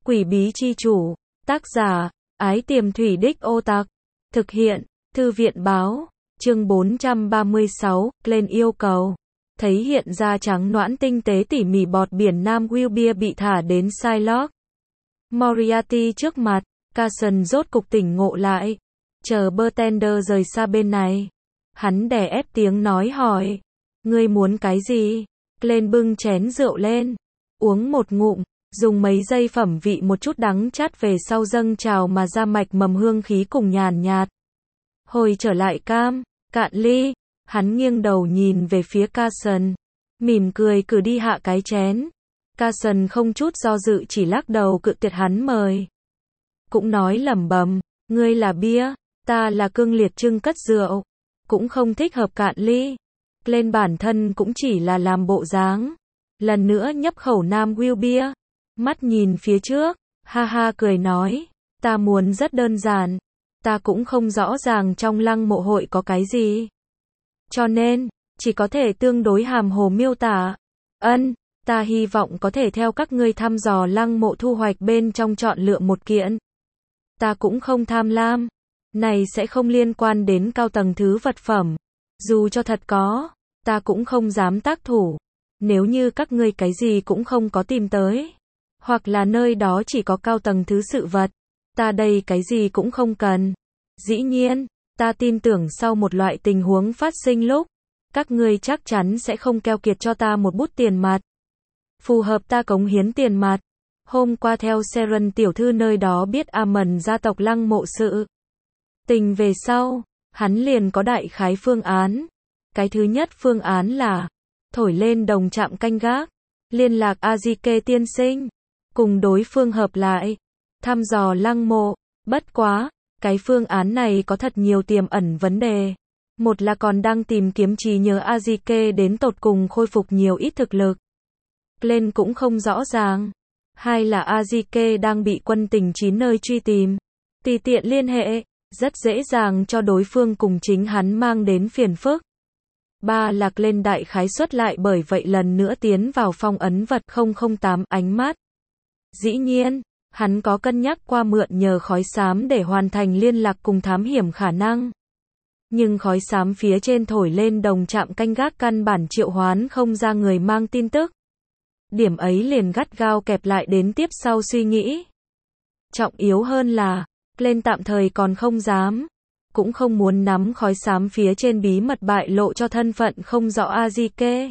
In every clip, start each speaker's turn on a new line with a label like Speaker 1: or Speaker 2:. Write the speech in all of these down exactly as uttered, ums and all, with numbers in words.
Speaker 1: Quỷ bí chi chủ, tác giả, Ái Tiềm Thủy Đích Ô Tặc, thực hiện, Thư viện báo, chương bốn trăm ba mươi sáu, lên yêu cầu. Thấy hiện ra trắng nõn tinh tế tỉ mỉ bọt biển Nam Wilbia bị thả đến Psylocke Moriarty trước mặt, Carson rốt cục tỉnh ngộ lại. Chờ Bartender rời xa bên này, hắn đè ép tiếng nói hỏi, ngươi muốn cái gì? Lên bưng chén rượu lên, uống một ngụm, dùng mấy giây phẩm vị một chút đắng chát về sau dâng trào mà ra mạch mầm hương khí cùng nhàn nhạt. Hồi trở lại cam, cạn ly, hắn nghiêng đầu nhìn về phía Carson, mỉm cười cử đi hạ cái chén. Carson không chút do dự chỉ lắc đầu cự tuyệt hắn mời. Cũng nói lẩm bẩm, ngươi là bia, ta là cương liệt trưng cất rượu, cũng không thích hợp cạn ly. Lên bản thân cũng chỉ là làm bộ dáng. Lần nữa nhấp khẩu Nam Wilbia, mắt nhìn phía trước, ha ha cười nói, ta muốn rất đơn giản, ta cũng không rõ ràng trong lăng mộ hội có cái gì. Cho nên, chỉ có thể tương đối hàm hồ miêu tả. Ân, ta hy vọng có thể theo các ngươi thăm dò lăng mộ thu hoạch bên trong chọn lựa một kiện. Ta cũng không tham lam, này sẽ không liên quan đến cao tầng thứ vật phẩm. Dù cho thật có, ta cũng không dám tác thủ. Nếu như các ngươi cái gì cũng không có tìm tới, hoặc là nơi đó chỉ có cao tầng thứ sự vật, ta đây cái gì cũng không cần. Dĩ nhiên, ta tin tưởng sau một loại tình huống phát sinh lúc, các ngươi chắc chắn sẽ không keo kiệt cho ta một bút tiền mặt. Phù hợp ta cống hiến tiền mặt. Hôm qua theo Seren tiểu thư nơi đó biết Amon gia tộc lăng mộ sự tình về sau, hắn liền có đại khái phương án. Cái thứ nhất phương án là thổi lên đồng trạm canh gác, liên lạc Azike tiên sinh, cùng đối phương hợp lại, thăm dò lăng mộ. Bất quá, cái phương án này có thật nhiều tiềm ẩn vấn đề. Một là còn đang tìm kiếm trí nhớ Azike đến tột cùng khôi phục nhiều ít thực lực. Lên cũng không rõ ràng. Hai là Azike đang bị quân tình chín nơi truy tìm. Tùy tiện liên hệ, rất dễ dàng cho đối phương cùng chính hắn mang đến phiền phức. Ba là lên đại khái suất lại bởi vậy lần nữa tiến vào phong ấn vật không không tám ánh mắt. Dĩ nhiên, hắn có cân nhắc qua mượn nhờ khói xám để hoàn thành liên lạc cùng thám hiểm khả năng. Nhưng khói xám phía trên thổi lên đồng trạm canh gác căn bản triệu hoán không ra người mang tin tức. Điểm ấy liền gắt gao kẹp lại đến tiếp sau suy nghĩ. Trọng yếu hơn là, lên tạm thời còn không dám, cũng không muốn nắm khói xám phía trên bí mật bại lộ cho thân phận không rõ Azike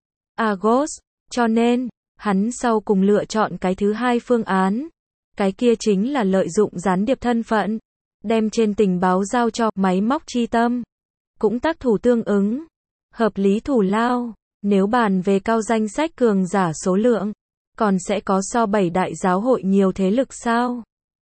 Speaker 1: Agos, cho nên, hắn sau cùng lựa chọn cái thứ hai phương án. Cái kia chính là lợi dụng gián điệp thân phận, đem trên tình báo giao cho máy móc chi tâm. Cũng tác thủ tương ứng, hợp lý thủ lao. Nếu bàn về cao danh sách cường giả số lượng, còn sẽ có so bảy đại giáo hội nhiều thế lực sao?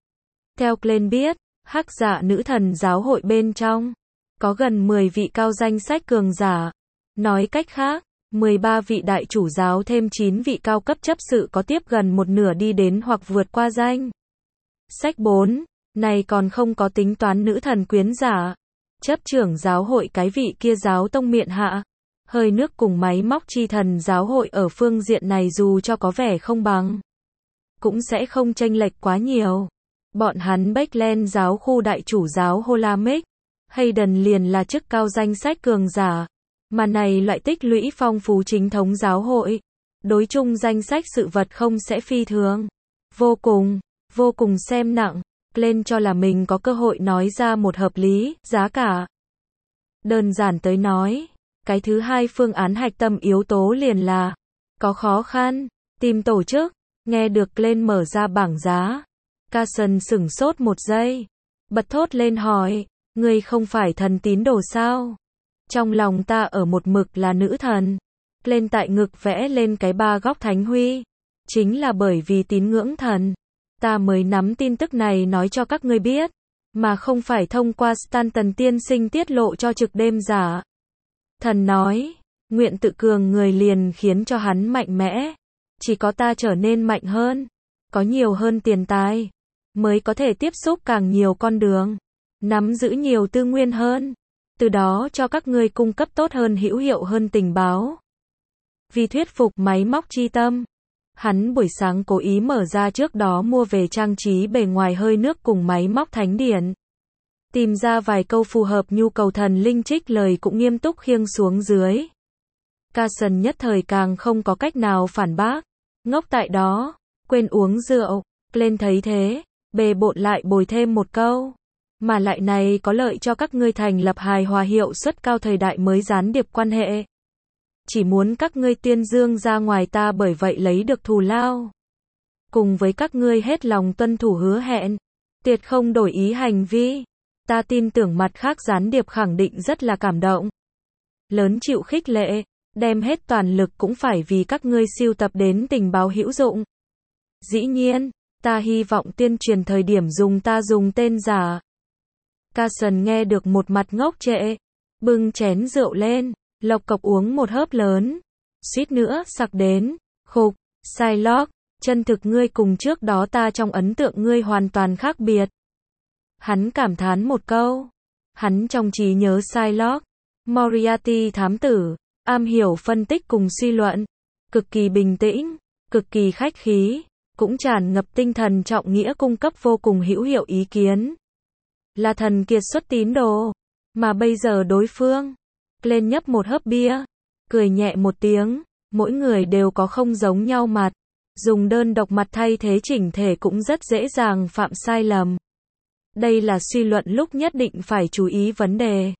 Speaker 1: Theo Glenn biết, hắc dạ nữ thần giáo hội bên trong, có gần mười vị cao danh sách cường giả. Nói cách khác, mười ba vị đại chủ giáo thêm chín vị cao cấp chấp sự có tiếp gần một nửa đi đến hoặc vượt qua danh sách bốn, này còn không có tính toán nữ thần quyến giả. Chấp trưởng giáo hội cái vị kia giáo tông miện hạ. Hơi nước cùng máy móc chi thần giáo hội ở phương diện này dù cho có vẻ không bằng, cũng sẽ không chênh lệch quá nhiều. Bọn hắn Backland giáo khu đại chủ giáo Holamic, Hayden liền là chức cao danh sách cường giả, mà này loại tích lũy phong phú chính thống giáo hội, đối chung danh sách sự vật không sẽ phi thường. Vô cùng, vô cùng xem nặng, lên cho là mình có cơ hội nói ra một hợp lý, giá cả. Đơn giản tới nói, cái thứ hai phương án hạch tâm yếu tố liền là có khó khăn, tìm tổ chức. Nghe được lên mở ra bảng giá, Carson sửng sốt một giây, bật thốt lên hỏi, ngươi không phải thần tín đồ sao? Trong lòng ta ở một mực là nữ thần. Lên tại ngực vẽ lên cái ba góc thánh huy, chính là bởi vì tín ngưỡng thần, ta mới nắm tin tức này nói cho các ngươi biết, mà không phải thông qua Stanton tiên sinh tiết lộ cho trực đêm giả. Thần nói, nguyện tự cường người liền khiến cho hắn mạnh mẽ. Chỉ có ta trở nên mạnh hơn, có nhiều hơn tiền tài, mới có thể tiếp xúc càng nhiều con đường, nắm giữ nhiều tư nguyên hơn, từ đó cho các ngươi cung cấp tốt hơn hữu hiệu hơn tình báo. Vì thuyết phục máy móc chi tâm, Hắn buổi sáng cố ý mở ra trước đó mua về trang trí bề ngoài hơi nước cùng máy móc thánh điện. Tìm ra vài câu phù hợp nhu cầu thần linh, trích lời cũng nghiêm túc khiêng xuống dưới. Carson nhất thời càng không có cách nào phản bác. Ngốc tại đó, quên uống rượu. Glenn thấy thế, bề bộn lại bồi thêm một câu. Mà lại này có lợi cho các ngươi thành lập hài hòa hiệu suất cao thời đại mới gián điệp quan hệ. Chỉ muốn các ngươi tuyên dương ra ngoài ta bởi vậy lấy được thù lao. Cùng với các ngươi hết lòng tuân thủ hứa hẹn. Tuyệt không đổi ý hành vi. Ta tin tưởng mặt khác gián điệp khẳng định rất là cảm động. Lớn chịu khích lệ, đem hết toàn lực cũng phải vì các ngươi sưu tập đến tình báo hữu dụng. Dĩ nhiên, ta hy vọng tuyên truyền thời điểm dùng ta dùng tên giả. Carson nghe được một mặt ngốc trệ, bưng chén rượu lên, lộc cộc uống một hớp lớn, suýt nữa sặc đến, khục, Shylock, chân thực ngươi cùng trước đó ta trong ấn tượng ngươi hoàn toàn khác biệt. Hắn cảm thán một câu, hắn trong trí nhớ Shylock, Moriarty thám tử, am hiểu phân tích cùng suy luận, cực kỳ bình tĩnh, cực kỳ khách khí, cũng tràn ngập tinh thần trọng nghĩa, cung cấp vô cùng hữu hiệu ý kiến. Là thần kiệt xuất tín đồ, mà bây giờ đối phương lên nhấp một hớp bia, cười nhẹ một tiếng, mỗi người đều có không giống nhau mặt, dùng đơn độc mặt thay thế chỉnh thể cũng rất dễ dàng phạm sai lầm. Đây là suy luận lúc nhất định phải chú ý vấn đề.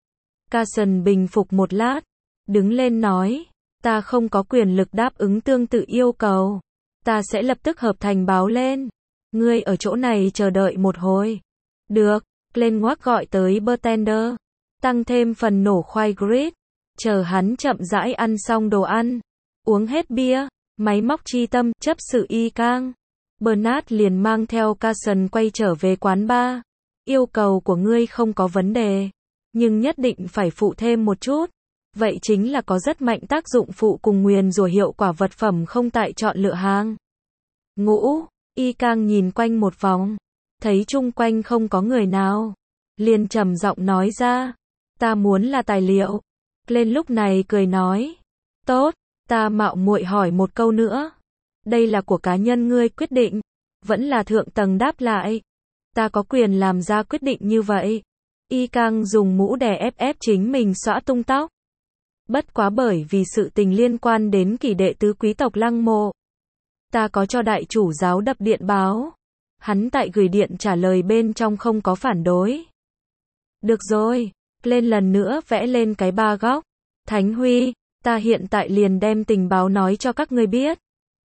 Speaker 1: Carson bình phục một lát, đứng lên nói, ta không có quyền lực đáp ứng tương tự yêu cầu. Ta sẽ lập tức hợp thành báo lên. Ngươi ở chỗ này chờ đợi một hồi. Được, Glenn ngoác gọi tới bartender. Tăng thêm phần nổ khoai grit. Chờ hắn chậm rãi ăn xong đồ ăn. Uống hết bia. Máy móc chi tâm, chấp sự y cang. Bernard liền mang theo Carson quay trở về quán bar. Yêu cầu của ngươi không có vấn đề. Nhưng nhất định phải phụ thêm một chút. Vậy chính là có rất mạnh tác dụng phụ cùng nguyền rủa hiệu quả vật phẩm không tại chọn lựa hàng. Ngũ, y cang nhìn quanh một vòng. Thấy chung quanh không có người nào. Liền trầm giọng nói ra. Ta muốn là tài liệu. Lên lúc này cười nói. Tốt, ta mạo muội hỏi một câu nữa. Đây là của cá nhân ngươi quyết định. Vẫn là thượng tầng đáp lại. Ta có quyền làm ra quyết định như vậy. Y cang dùng mũ đè ép ép chính mình xõa tung tóc. Bất quá bởi vì sự tình liên quan đến kỷ đệ tứ quý tộc Lăng Mộ. Ta có cho đại chủ giáo đập điện báo. Hắn tại gửi điện trả lời bên trong không có phản đối. Được rồi, lên lần nữa vẽ lên cái ba góc. Thánh Huy, ta hiện tại liền đem tình báo nói cho các ngươi biết.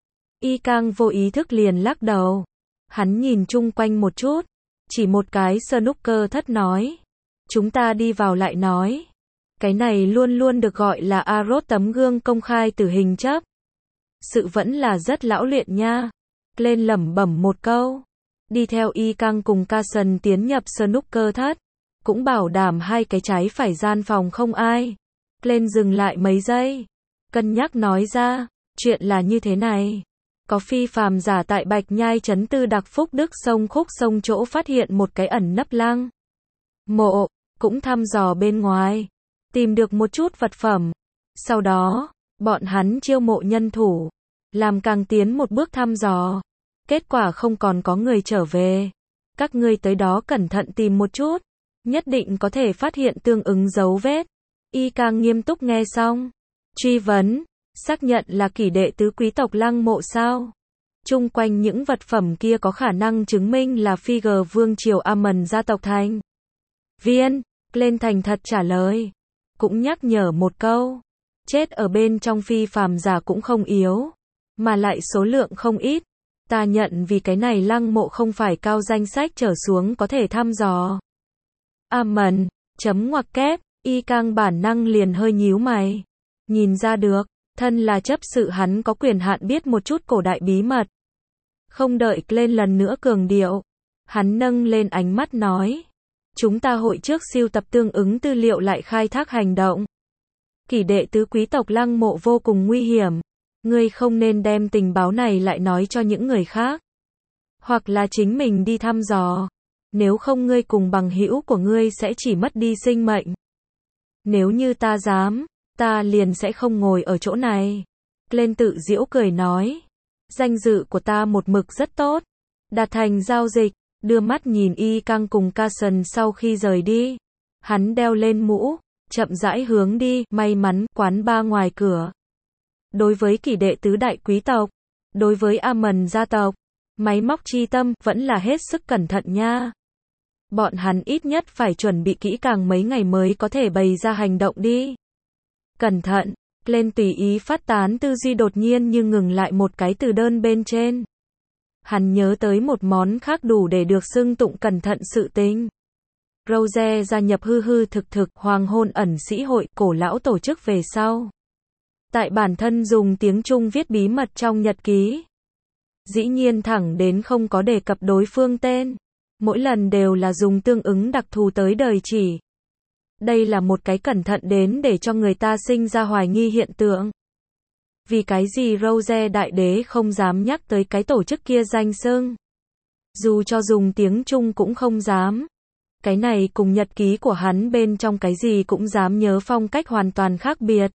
Speaker 1: Y cang vô ý thức liền lắc đầu. Hắn nhìn chung quanh một chút. Chỉ một cái snooker thất nói. Chúng ta đi vào lại nói. Cái này luôn luôn được gọi là Arrow tấm gương công khai tử hình chấp. Sự vẫn là rất lão luyện nha. Lên lẩm bẩm một câu. Đi theo y cang cùng Carson tiến nhập snooker thất. Cũng bảo đảm hai cái trái phải gian phòng không ai. Lên dừng lại mấy giây. Cân nhắc nói ra. Chuyện là như thế này. Có phi phàm giả tại Bạch Nhai trấn Tư Đặc Phúc Đức sông Khúc sông chỗ phát hiện một cái ẩn nấp lăng mộ. Cũng thăm dò bên ngoài. Tìm được một chút vật phẩm. Sau đó, bọn hắn chiêu mộ nhân thủ. Làm càng tiến một bước thăm dò. Kết quả không còn có người trở về. Các ngươi tới đó cẩn thận tìm một chút. Nhất định có thể phát hiện tương ứng dấu vết. Y cang nghiêm túc nghe xong. Truy vấn. Xác nhận là kỷ đệ tứ quý tộc Lăng Mộ sao? Chung quanh những vật phẩm kia có khả năng chứng minh là Figure vương triều Ammon gia tộc thành viên. Lên thành thật trả lời. Cũng nhắc nhở một câu. Chết ở bên trong phi phàm giả cũng không yếu. Mà lại số lượng không ít. Ta nhận vì cái này Lăng Mộ không phải cao danh sách trở xuống có thể thăm dò. Ammon, chấm ngoặc kép, y cang bản năng liền hơi nhíu mày. Nhìn ra được, thân là chấp sự hắn có quyền hạn biết một chút cổ đại bí mật. Không đợi lên lần nữa cường điệu. Hắn nâng lên ánh mắt nói. Chúng ta hội trước siêu tập tương ứng tư liệu lại khai thác hành động. Kỷ đệ tứ quý tộc Lăng Mộ vô cùng nguy hiểm. Ngươi không nên đem tình báo này lại nói cho những người khác. Hoặc là chính mình đi thăm dò. Nếu không ngươi cùng bằng hữu của ngươi sẽ chỉ mất đi sinh mệnh. Nếu như ta dám, ta liền sẽ không ngồi ở chỗ này. Lên tự giễu cười nói. Danh dự của ta một mực rất tốt. Đạt thành giao dịch, đưa mắt nhìn Y Căng cùng Carson sau khi rời đi. Hắn đeo lên mũ, chậm rãi hướng đi, may mắn, quán bar ngoài cửa. Đối với kỷ đệ tứ đại quý tộc, đối với Amon gia tộc, máy móc chi tâm, vẫn là hết sức cẩn thận nha. Bọn hắn ít nhất phải chuẩn bị kỹ càng mấy ngày mới có thể bày ra hành động đi. Cẩn thận, lên tùy ý phát tán tư duy đột nhiên như ngừng lại một cái từ đơn bên trên. Hắn nhớ tới một món khác đủ để được xưng tụng cẩn thận sự tình. Rose gia nhập hư hư thực thực hoàng hôn ẩn sĩ hội cổ lão tổ chức về sau. Tại bản thân dùng tiếng Trung viết bí mật trong nhật ký. Dĩ nhiên thẳng đến không có đề cập đối phương tên. Mỗi lần đều là dùng tương ứng đặc thù tới đời chỉ. Đây là một cái cẩn thận đến để cho người ta sinh ra hoài nghi hiện tượng. Vì cái gì Rose đại đế không dám nhắc tới cái tổ chức kia danh xưng. Dù cho dùng tiếng Trung cũng không dám. Cái này cùng nhật ký của hắn bên trong cái gì cũng dám nhớ phong cách hoàn toàn khác biệt.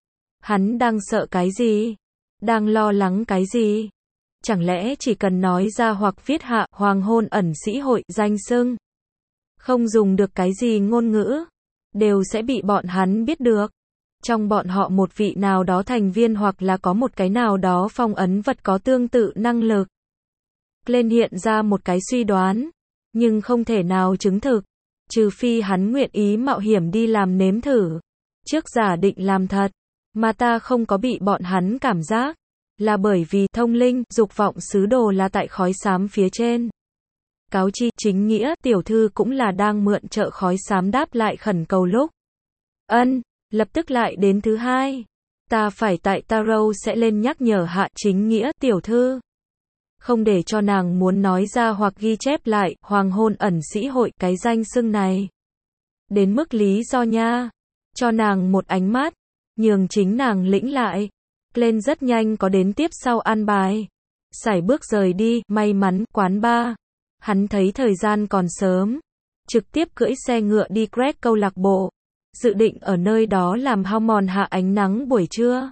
Speaker 1: Hắn đang sợ cái gì? Đang lo lắng cái gì? Chẳng lẽ chỉ cần nói ra hoặc viết hạ hoàng hôn ẩn sĩ hội danh xưng. Không dùng được cái gì ngôn ngữ. Đều sẽ bị bọn hắn biết được. Trong bọn họ một vị nào đó thành viên hoặc là có một cái nào đó phong ấn vật có tương tự năng lực. Lên hiện ra một cái suy đoán. Nhưng không thể nào chứng thực. Trừ phi hắn nguyện ý mạo hiểm đi làm nếm thử. Trước giả định làm thật. Mà ta không có bị bọn hắn cảm giác. Là bởi vì thông linh, dục vọng sứ đồ là tại khói xám phía trên. Cáo chi, chính nghĩa, tiểu thư cũng là đang mượn trợ khói xám đáp lại khẩn cầu lúc. Ân, lập tức lại đến thứ hai. Ta phải tại Tarot sẽ lên nhắc nhở hạ chính nghĩa, tiểu thư. Không để cho nàng muốn nói ra hoặc ghi chép lại, hoàng hôn ẩn sĩ hội, cái danh xưng này. Đến mức lý do nha. Cho nàng một ánh mắt. Nhường chính nàng lĩnh lại. Lên rất nhanh có đến tiếp sau an bài. Sải bước rời đi, may mắn, quán bar. Hắn thấy thời gian còn sớm. Trực tiếp cưỡi xe ngựa đi Greg câu lạc bộ. Dự định ở nơi đó làm hao mòn hạ ánh nắng buổi trưa.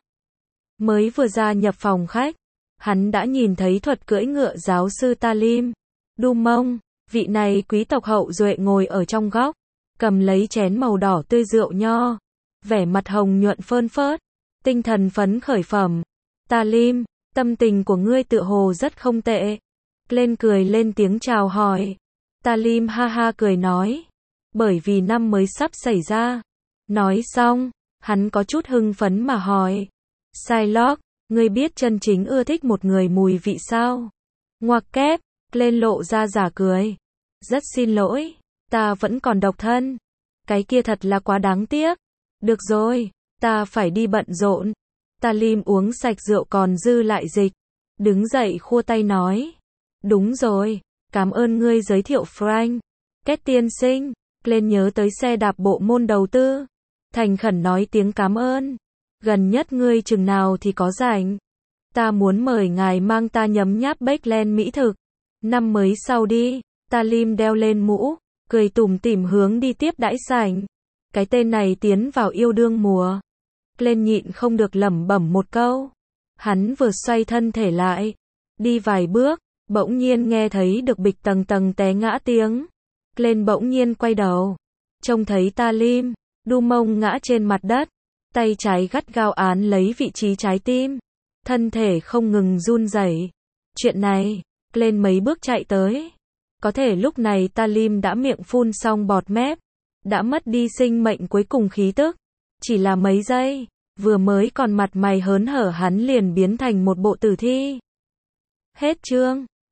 Speaker 1: Mới vừa ra nhập phòng khách. Hắn đã nhìn thấy thuật cưỡi ngựa giáo sư Talim. Đu mông, vị này quý tộc hậu duệ ngồi ở trong góc. Cầm lấy chén màu đỏ tươi rượu nho. Vẻ mặt hồng nhuận phơn phớt. Tinh thần phấn khởi phẩm. Talim, tâm tình của ngươi tựa hồ rất không tệ. Lên cười lên tiếng chào hỏi. Talim ha ha cười nói. Bởi vì năm mới sắp xảy ra. Nói xong, hắn có chút hưng phấn mà hỏi. Shylock, ngươi biết chân chính ưa thích một người mùi vị sao? Ngoặc kép, lên lộ ra giả cười. Rất xin lỗi, ta vẫn còn độc thân. Cái kia thật là quá đáng tiếc. Được rồi, ta phải đi bận rộn. Talim uống sạch rượu còn dư lại dịch. Đứng dậy khua tay nói. Đúng rồi, cảm ơn ngươi giới thiệu Frank. Kết tiên sinh, lên nhớ tới xe đạp bộ môn đầu tư. Thành khẩn nói tiếng cảm ơn. Gần nhất ngươi chừng nào thì có rảnh. Ta muốn mời ngài mang ta nhấm nháp Bakeland mỹ thực. Năm mới sau đi. Talim đeo lên mũ, cười tủm tỉm hướng đi tiếp đãi sảnh. Cái tên này tiến vào yêu đương mùa. Lên nhịn không được lẩm bẩm một câu. Hắn vừa xoay thân thể lại. Đi vài bước, bỗng nhiên nghe thấy được bịch tầng tầng té ngã tiếng. Lên bỗng nhiên quay đầu. Trông thấy Talim, đu mông ngã trên mặt đất. Tay trái gắt gao án lấy vị trí trái tim. Thân thể không ngừng run rẩy. Chuyện này, lên mấy bước chạy tới. Có thể lúc này Talim đã miệng phun xong bọt mép. Đã mất đi sinh mệnh cuối cùng khí tức. Chỉ là mấy giây, vừa mới còn mặt mày hớn hở hắn liền biến thành một bộ tử thi. Hết chương.